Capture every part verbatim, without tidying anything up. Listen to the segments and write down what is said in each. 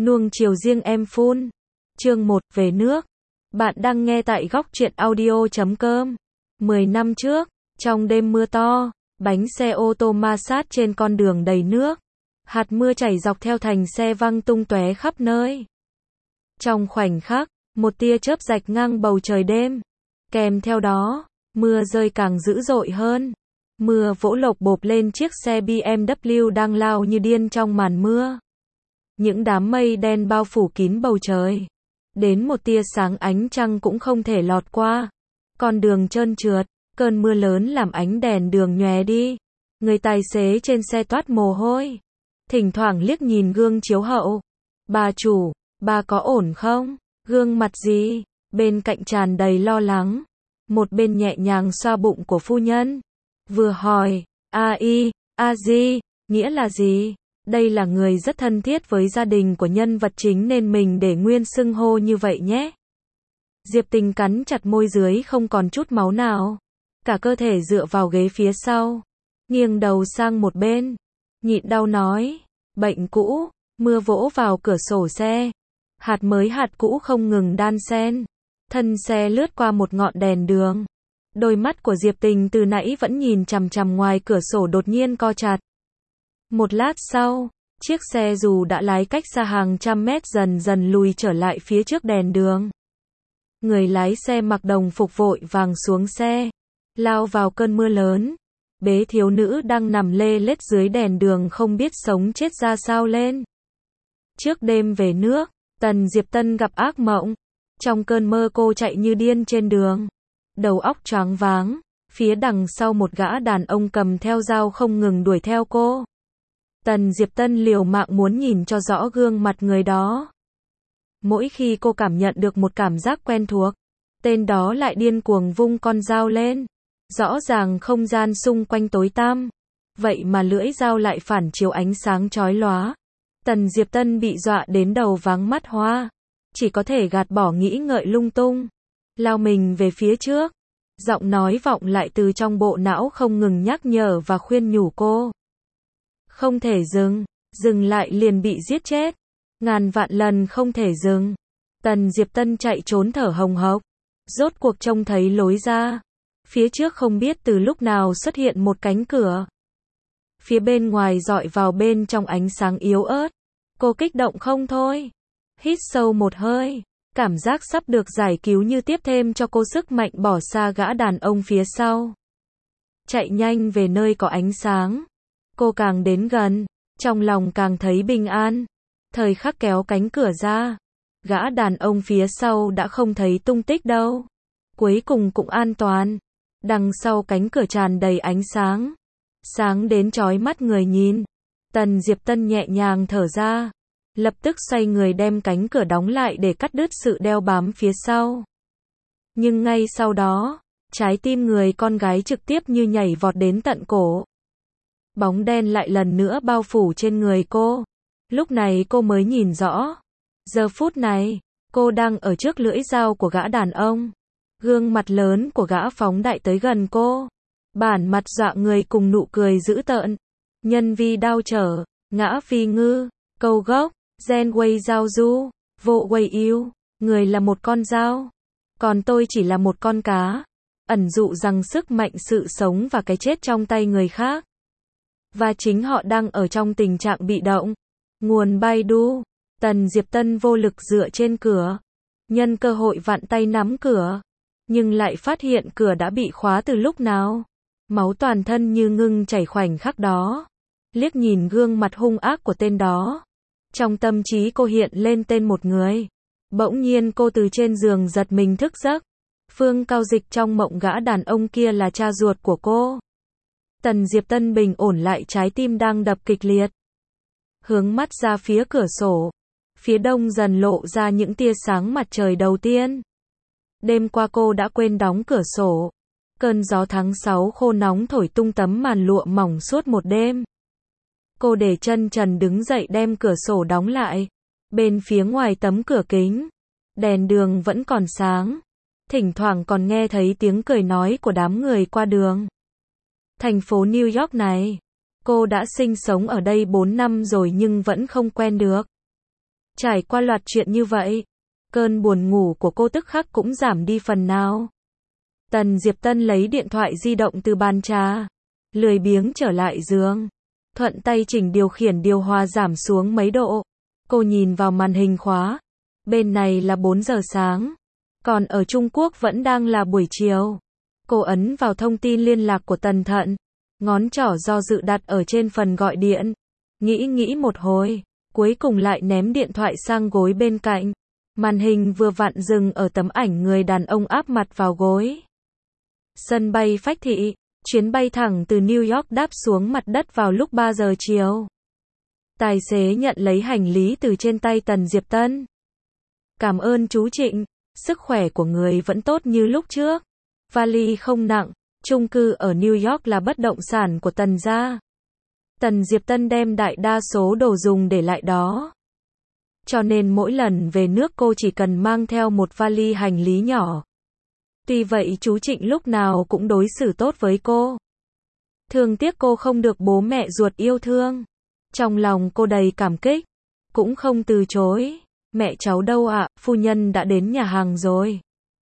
Nuông chiều riêng em phun. Chương một, về nước. Bạn đang nghe tại góc truyện audio chấm com. mười năm trước, trong đêm mưa to, bánh xe ô tô ma sát trên con đường đầy nước. Hạt mưa chảy dọc theo thành xe văng tung tóe khắp nơi. Trong khoảnh khắc, một tia chớp rạch ngang bầu trời đêm. Kèm theo đó, mưa rơi càng dữ dội hơn. Mưa vỗ lộc bộp lên chiếc xe bê em vê đang lao như điên trong màn mưa. Những đám mây đen bao phủ kín bầu trời. Đến một tia sáng ánh trăng cũng không thể lọt qua. Con đường trơn trượt, cơn mưa lớn làm ánh đèn đường nhòe đi. Người tài xế trên xe toát mồ hôi. Thỉnh thoảng liếc nhìn gương chiếu hậu. Bà chủ, bà có ổn không? Gương mặt gì? Bên cạnh tràn đầy lo lắng. Một bên nhẹ nhàng xoa bụng của phu nhân. Vừa hỏi, a i, a di, nghĩa là gì? Đây là người rất thân thiết với gia đình của nhân vật chính nên mình để nguyên xưng hô như vậy nhé. Diệp Tình cắn chặt môi dưới không còn chút máu nào. Cả cơ thể dựa vào ghế phía sau. Nghiêng đầu sang một bên. Nhịn đau nói. Bệnh cũ. Mưa vỗ vào cửa sổ xe. Hạt mới hạt cũ không ngừng đan xen. Thân xe lướt qua một ngọn đèn đường. Đôi mắt của Diệp Tình từ nãy vẫn nhìn chằm chằm ngoài cửa sổ đột nhiên co chặt. Một lát sau, chiếc xe dù đã lái cách xa hàng trăm mét dần dần lùi trở lại phía trước đèn đường. Người lái xe mặc đồng phục vội vàng xuống xe, lao vào cơn mưa lớn. Bế thiếu nữ đang nằm lê lết dưới đèn đường không biết sống chết ra sao lên. Trước đêm về nước, Tần Diệp Tân gặp ác mộng. Trong cơn mơ cô chạy như điên trên đường. Đầu óc choáng váng, phía đằng sau một gã đàn ông cầm theo dao không ngừng đuổi theo cô. Tần Diệp Tân liều mạng muốn nhìn cho rõ gương mặt người đó. Mỗi khi cô cảm nhận được một cảm giác quen thuộc, tên đó lại điên cuồng vung con dao lên. Rõ ràng không gian xung quanh tối tăm, vậy mà lưỡi dao lại phản chiếu ánh sáng chói lóa. Tần Diệp Tân bị dọa đến đầu váng mắt hoa, chỉ có thể gạt bỏ nghĩ ngợi lung tung, lao mình về phía trước. Giọng nói vọng lại từ trong bộ não không ngừng nhắc nhở và khuyên nhủ cô. Không thể dừng, dừng lại liền bị giết chết. Ngàn vạn lần không thể dừng. Tần Diệp Tân chạy trốn thở hồng hộc. Rốt cuộc trông thấy lối ra. Phía trước không biết từ lúc nào xuất hiện một cánh cửa. Phía bên ngoài dọi vào bên trong ánh sáng yếu ớt. Cô kích động không thôi. Hít sâu một hơi. Cảm giác sắp được giải cứu như tiếp thêm cho cô sức mạnh bỏ xa gã đàn ông phía sau. Chạy nhanh về nơi có ánh sáng. Cô càng đến gần, trong lòng càng thấy bình an. Thời khắc kéo cánh cửa ra, gã đàn ông phía sau đã không thấy tung tích đâu. Cuối cùng cũng an toàn. Đằng sau cánh cửa tràn đầy ánh sáng. Sáng đến chói mắt người nhìn. Tần Diệp Tân nhẹ nhàng thở ra. Lập tức xoay người đem cánh cửa đóng lại để cắt đứt sự đeo bám phía sau. Nhưng ngay sau đó, trái tim người con gái trực tiếp như nhảy vọt đến tận cổ. Bóng đen lại lần nữa bao phủ trên người cô. Lúc này cô mới nhìn rõ. Giờ phút này, cô đang ở trước lưỡi dao của gã đàn ông. Gương mặt lớn của gã phóng đại tới gần cô. Bản mặt dọa người cùng nụ cười dữ tợn. Nhân vi đao trở, ngã phi ngư, câu gốc, gen quay giao du, vô quay yêu. Người là một con dao, còn tôi chỉ là một con cá. Ẩn dụ rằng sức mạnh sự sống và cái chết trong tay người khác. Và chính họ đang ở trong tình trạng bị động. Nguồn Baidu. Tần Diệp Tân vô lực dựa trên cửa. Nhân cơ hội vặn tay nắm cửa. Nhưng lại phát hiện cửa đã bị khóa từ lúc nào. Máu toàn thân như ngưng chảy khoảnh khắc đó. Liếc nhìn gương mặt hung ác của tên đó. Trong tâm trí cô hiện lên tên một người. Bỗng nhiên cô từ trên giường giật mình thức giấc. Phương Cao Dịch trong mộng gã đàn ông kia là cha ruột của cô. Tần Diệp Tân bình ổn lại trái tim đang đập kịch liệt. Hướng mắt ra phía cửa sổ. Phía đông dần lộ ra những tia sáng mặt trời đầu tiên. Đêm qua cô đã quên đóng cửa sổ. Cơn gió tháng sáu khô nóng thổi tung tấm màn lụa mỏng suốt một đêm. Cô để chân trần đứng dậy đem cửa sổ đóng lại. Bên phía ngoài tấm cửa kính, đèn đường vẫn còn sáng. Thỉnh thoảng còn nghe thấy tiếng cười nói của đám người qua đường. Thành phố New York này, cô đã sinh sống ở đây bốn năm rồi nhưng vẫn không quen được. Trải qua loạt chuyện như vậy, cơn buồn ngủ của cô tức khắc cũng giảm đi phần nào. Tần Diệp Tân lấy điện thoại di động từ bàn trà, lười biếng trở lại giường, thuận tay chỉnh điều khiển điều hòa giảm xuống mấy độ. Cô nhìn vào màn hình khóa, bên này là bốn giờ sáng, còn ở Trung Quốc vẫn đang là buổi chiều. Cô ấn vào thông tin liên lạc của Tần Thận, ngón trỏ do dự đặt ở trên phần gọi điện. Nghĩ nghĩ một hồi, cuối cùng lại ném điện thoại sang gối bên cạnh. Màn hình vừa vặn dừng ở tấm ảnh người đàn ông áp mặt vào gối. Sân bay Phách Thị, chuyến bay thẳng từ New York đáp xuống mặt đất vào lúc ba giờ chiều. Tài xế nhận lấy hành lý từ trên tay Tần Diệp Tân. Cảm ơn chú Trịnh, sức khỏe của người vẫn tốt như lúc trước. Vali không nặng, chung cư ở New York là bất động sản của Tần gia. Tần Diệp Tân đem đại đa số đồ dùng để lại đó. Cho nên mỗi lần về nước cô chỉ cần mang theo một vali hành lý nhỏ. Tuy vậy chú Trịnh lúc nào cũng đối xử tốt với cô. Thương tiếc cô không được bố mẹ ruột yêu thương. Trong lòng cô đầy cảm kích, cũng không từ chối. Mẹ cháu đâu ạ, phu nhân đã đến nhà hàng rồi.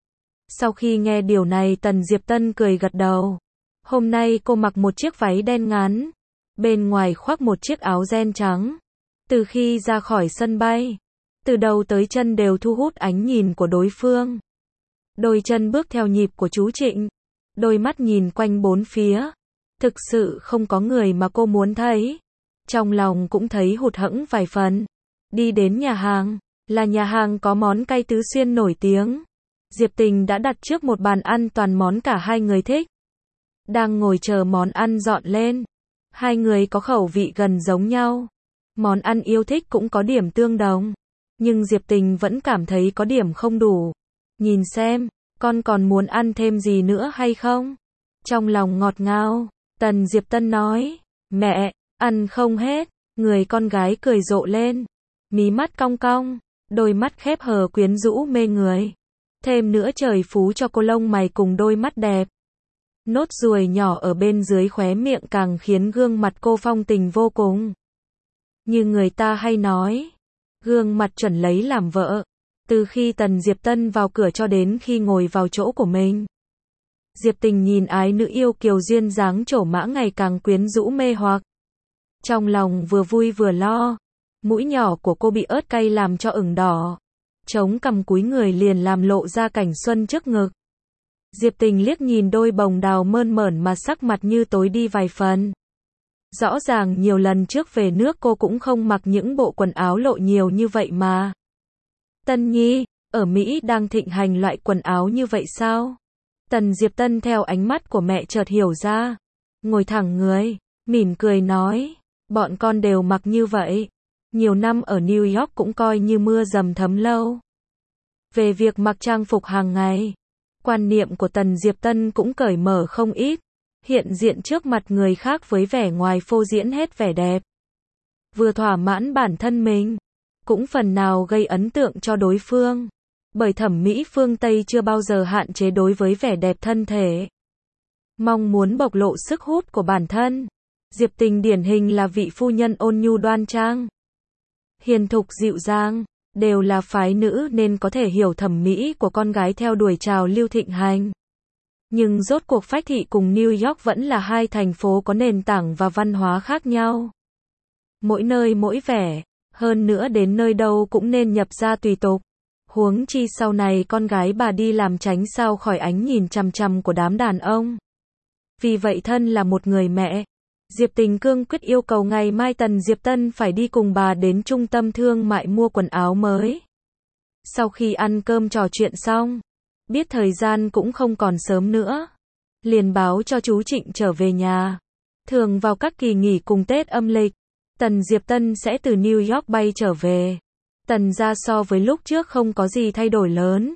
Sau khi nghe điều này Tần Diệp Tân cười gật đầu. Hôm nay cô mặc một chiếc váy đen ngắn, bên ngoài khoác một chiếc áo ren trắng. Từ khi ra khỏi sân bay, từ đầu tới chân đều thu hút ánh nhìn của đối phương. Đôi chân bước theo nhịp của chú Trịnh, đôi mắt nhìn quanh bốn phía. Thực sự không có người mà cô muốn thấy. Trong lòng cũng thấy hụt hẫng vài phần. Đi đến nhà hàng, là nhà hàng có món cay Tứ Xuyên nổi tiếng. Diệp Tình đã đặt trước một bàn ăn toàn món cả hai người thích. Đang ngồi chờ món ăn dọn lên. Hai người có khẩu vị gần giống nhau. Món ăn yêu thích cũng có điểm tương đồng. Nhưng Diệp Tình vẫn cảm thấy có điểm không đủ. Nhìn xem, con còn muốn ăn thêm gì nữa hay không? Trong lòng ngọt ngào, Tần Diệp Tân nói, mẹ, ăn không hết. Người con gái cười rộ lên, mí mắt cong cong, đôi mắt khép hờ quyến rũ mê người. Thêm nữa trời phú cho cô lông mày cùng đôi mắt đẹp. Nốt ruồi nhỏ ở bên dưới khóe miệng càng khiến gương mặt cô phong tình vô cùng. Như người ta hay nói, gương mặt chuẩn lấy làm vợ. Từ khi Tần Diệp Tân vào cửa cho đến khi ngồi vào chỗ của mình, Diệp Tình nhìn ái nữ yêu kiều duyên dáng trổ mã ngày càng quyến rũ mê hoặc. Trong lòng vừa vui vừa lo, mũi nhỏ của cô bị ớt cay làm cho ửng đỏ. Chống cằm cúi người liền làm lộ ra cảnh xuân trước ngực. Diệp Tình liếc nhìn đôi bồng đào mơn mởn mà sắc mặt như tối đi vài phần. Rõ ràng nhiều lần trước về nước cô cũng không mặc những bộ quần áo lộ nhiều như vậy mà. Tân Nhi, ở Mỹ đang thịnh hành loại quần áo như vậy sao? Tần Diệp Tân theo ánh mắt của mẹ chợt hiểu ra. Ngồi thẳng người, mỉm cười nói, bọn con đều mặc như vậy. Nhiều năm ở New York cũng coi như mưa dầm thấm lâu. Về việc mặc trang phục hàng ngày, quan niệm của Tần Diệp Tân cũng cởi mở không ít. Hiện diện trước mặt người khác với vẻ ngoài phô diễn hết vẻ đẹp. Vừa thỏa mãn bản thân mình, cũng phần nào gây ấn tượng cho đối phương. Bởi thẩm mỹ phương Tây chưa bao giờ hạn chế đối với vẻ đẹp thân thể. Mong muốn bộc lộ sức hút của bản thân. Diệp Tình điển hình là vị phu nhân ôn nhu đoan trang, hiền thục dịu dàng, đều là phái nữ nên có thể hiểu thẩm mỹ của con gái theo đuổi trào lưu thịnh hành. Nhưng rốt cuộc Phách Thị cùng New York vẫn là hai thành phố có nền tảng và văn hóa khác nhau. Mỗi nơi mỗi vẻ, hơn nữa đến nơi đâu cũng nên nhập ra tùy tục. Huống chi sau này con gái bà đi làm tránh sao khỏi ánh nhìn chằm chằm của đám đàn ông. Vì vậy thân là một người mẹ, Diệp Tình cương quyết yêu cầu ngày mai Tần Diệp Tân phải đi cùng bà đến trung tâm thương mại mua quần áo mới. Sau khi ăn cơm trò chuyện xong, biết thời gian cũng không còn sớm nữa, liền báo cho chú Trịnh trở về nhà. Thường vào các kỳ nghỉ cùng Tết âm lịch, Tần Diệp Tân sẽ từ New York bay trở về. Tần gia so với lúc trước không có gì thay đổi lớn.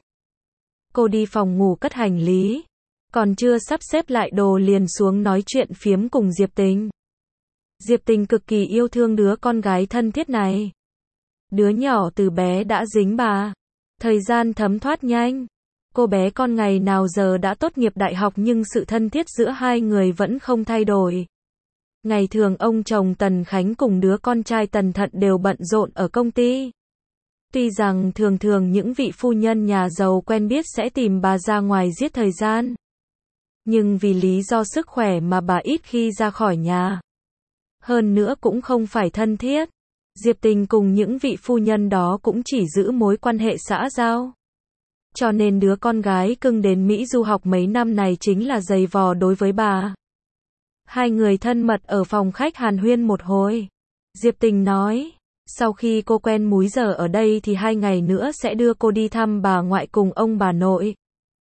Cô đi phòng ngủ cất hành lý, còn chưa sắp xếp lại đồ liền xuống nói chuyện phiếm cùng Diệp Tình. Diệp Tình cực kỳ yêu thương đứa con gái thân thiết này. Đứa nhỏ từ bé đã dính bà. Thời gian thấm thoát nhanh. Cô bé con ngày nào giờ đã tốt nghiệp đại học nhưng sự thân thiết giữa hai người vẫn không thay đổi. Ngày thường ông chồng Tần Khánh cùng đứa con trai Tần Thận đều bận rộn ở công ty. Tuy rằng thường thường những vị phu nhân nhà giàu quen biết sẽ tìm bà ra ngoài giết thời gian. Nhưng vì lý do sức khỏe mà bà ít khi ra khỏi nhà. Hơn nữa cũng không phải thân thiết. Diệp Tình cùng những vị phu nhân đó cũng chỉ giữ mối quan hệ xã giao. Cho nên đứa con gái cưng đến Mỹ du học mấy năm này chính là giày vò đối với bà. Hai người thân mật ở phòng khách hàn huyên một hồi. Diệp Tình nói, sau khi cô quen múi giờ ở đây thì hai ngày nữa sẽ đưa cô đi thăm bà ngoại cùng ông bà nội.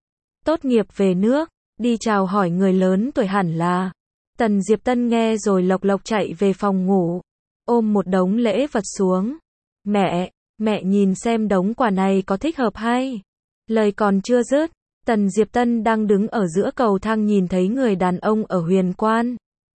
Tốt nghiệp về nước, đi chào hỏi người lớn tuổi hẳn là. Tần Diệp Tân nghe rồi lộc lộc chạy về phòng ngủ, ôm một đống lễ vật xuống. Mẹ, mẹ nhìn xem đống quà này có thích hợp hay? Lời còn chưa dứt, Tần Diệp Tân đang đứng ở giữa cầu thang nhìn thấy người đàn ông ở huyền quan.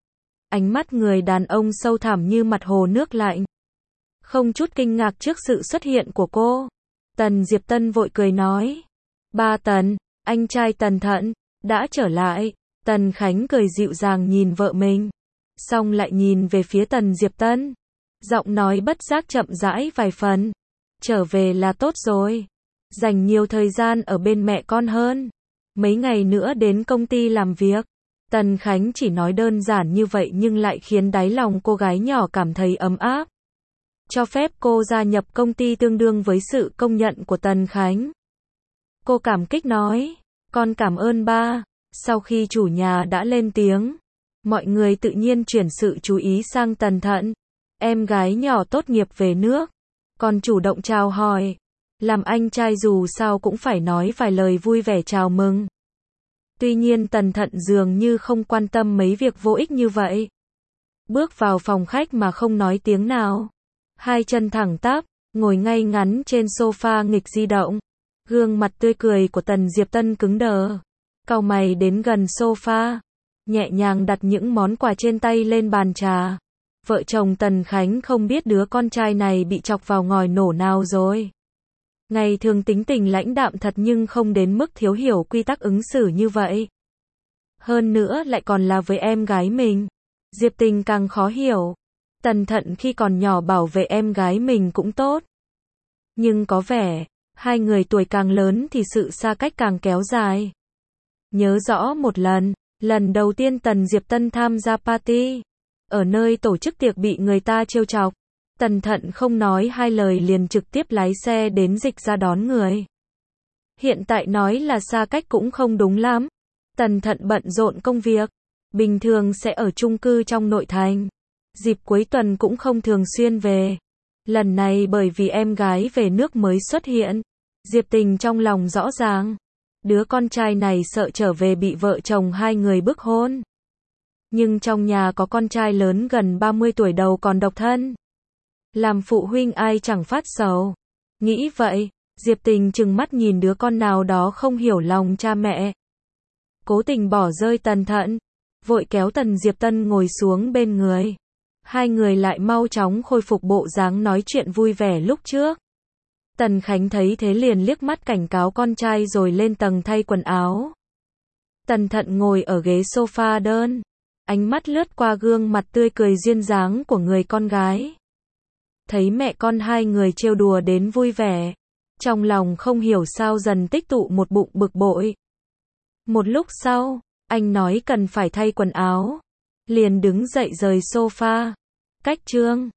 Ánh mắt người đàn ông sâu thẳm như mặt hồ nước lạnh. Không chút kinh ngạc trước sự xuất hiện của cô. Tần Diệp Tân vội cười nói. Ba Tần, anh trai Tần Thận, đã trở lại. Tần Khánh cười dịu dàng nhìn vợ mình. Xong lại nhìn về phía Tần Diệp Tân. Giọng nói bất giác chậm rãi vài phần. Trở về là tốt rồi. Dành nhiều thời gian ở bên mẹ con hơn. Mấy ngày nữa đến công ty làm việc. Tần Khánh chỉ nói đơn giản như vậy nhưng lại khiến đáy lòng cô gái nhỏ cảm thấy ấm áp. Cho phép cô gia nhập công ty tương đương với sự công nhận của Tần Khánh. Cô cảm kích nói, con cảm ơn ba. Sau khi chủ nhà đã lên tiếng, mọi người tự nhiên chuyển sự chú ý sang Tần Thận. Em gái nhỏ tốt nghiệp về nước, còn chủ động chào hỏi. Làm anh trai dù sao cũng phải nói vài lời vui vẻ chào mừng. Tuy nhiên Tần Thận dường như không quan tâm mấy việc vô ích như vậy. Bước vào phòng khách mà không nói tiếng nào. Hai chân thẳng tắp, ngồi ngay ngắn trên sofa nghịch di động. Gương mặt tươi cười của Tần Diệp Tân cứng đờ. Cau mày đến gần sofa, nhẹ nhàng đặt những món quà trên tay lên bàn trà. Vợ chồng Tần Khánh không biết đứa con trai này bị chọc vào ngòi nổ nào rồi. Ngày thường tính tình lãnh đạm thật nhưng không đến mức thiếu hiểu quy tắc ứng xử như vậy. Hơn nữa lại còn là với em gái mình. Diệp Tình càng khó hiểu. Tần Thận khi còn nhỏ bảo vệ em gái mình cũng tốt. Nhưng có vẻ, hai người tuổi càng lớn thì sự xa cách càng kéo dài. Nhớ rõ một lần, lần đầu tiên Tần Diệp Tân tham gia party. Ở nơi tổ chức tiệc bị người ta trêu chọc. Tần Thận không nói hai lời liền trực tiếp lái xe đến Dịch ra đón người. Hiện tại nói là xa cách cũng không đúng lắm. Tần Thận bận rộn công việc. Bình thường sẽ ở chung cư trong nội thành. Dịp cuối tuần cũng không thường xuyên về. Lần này bởi vì em gái về nước mới xuất hiện. Diệp Tình trong lòng rõ ràng. Đứa con trai này sợ trở về bị vợ chồng hai người bức hôn. Nhưng trong nhà có con trai lớn gần ba mươi tuổi đầu còn độc thân. Làm phụ huynh ai chẳng phát sầu. Nghĩ vậy, Diệp Tình trừng mắt nhìn đứa con nào đó không hiểu lòng cha mẹ. Cố tình bỏ rơi Tần Thận, vội kéo Tần Diệp Tân ngồi xuống bên người. Hai người lại mau chóng khôi phục bộ dáng nói chuyện vui vẻ lúc trước. Tần Khánh thấy thế liền liếc mắt cảnh cáo con trai rồi lên tầng thay quần áo. Tần Thận ngồi ở ghế sofa đơn. Ánh mắt lướt qua gương mặt tươi cười duyên dáng của người con gái. Thấy mẹ con hai người trêu đùa đến vui vẻ. Trong lòng không hiểu sao dần tích tụ một bụng bực bội. Một lúc sau, anh nói cần phải thay quần áo. Liền đứng dậy rời sofa. Cách chương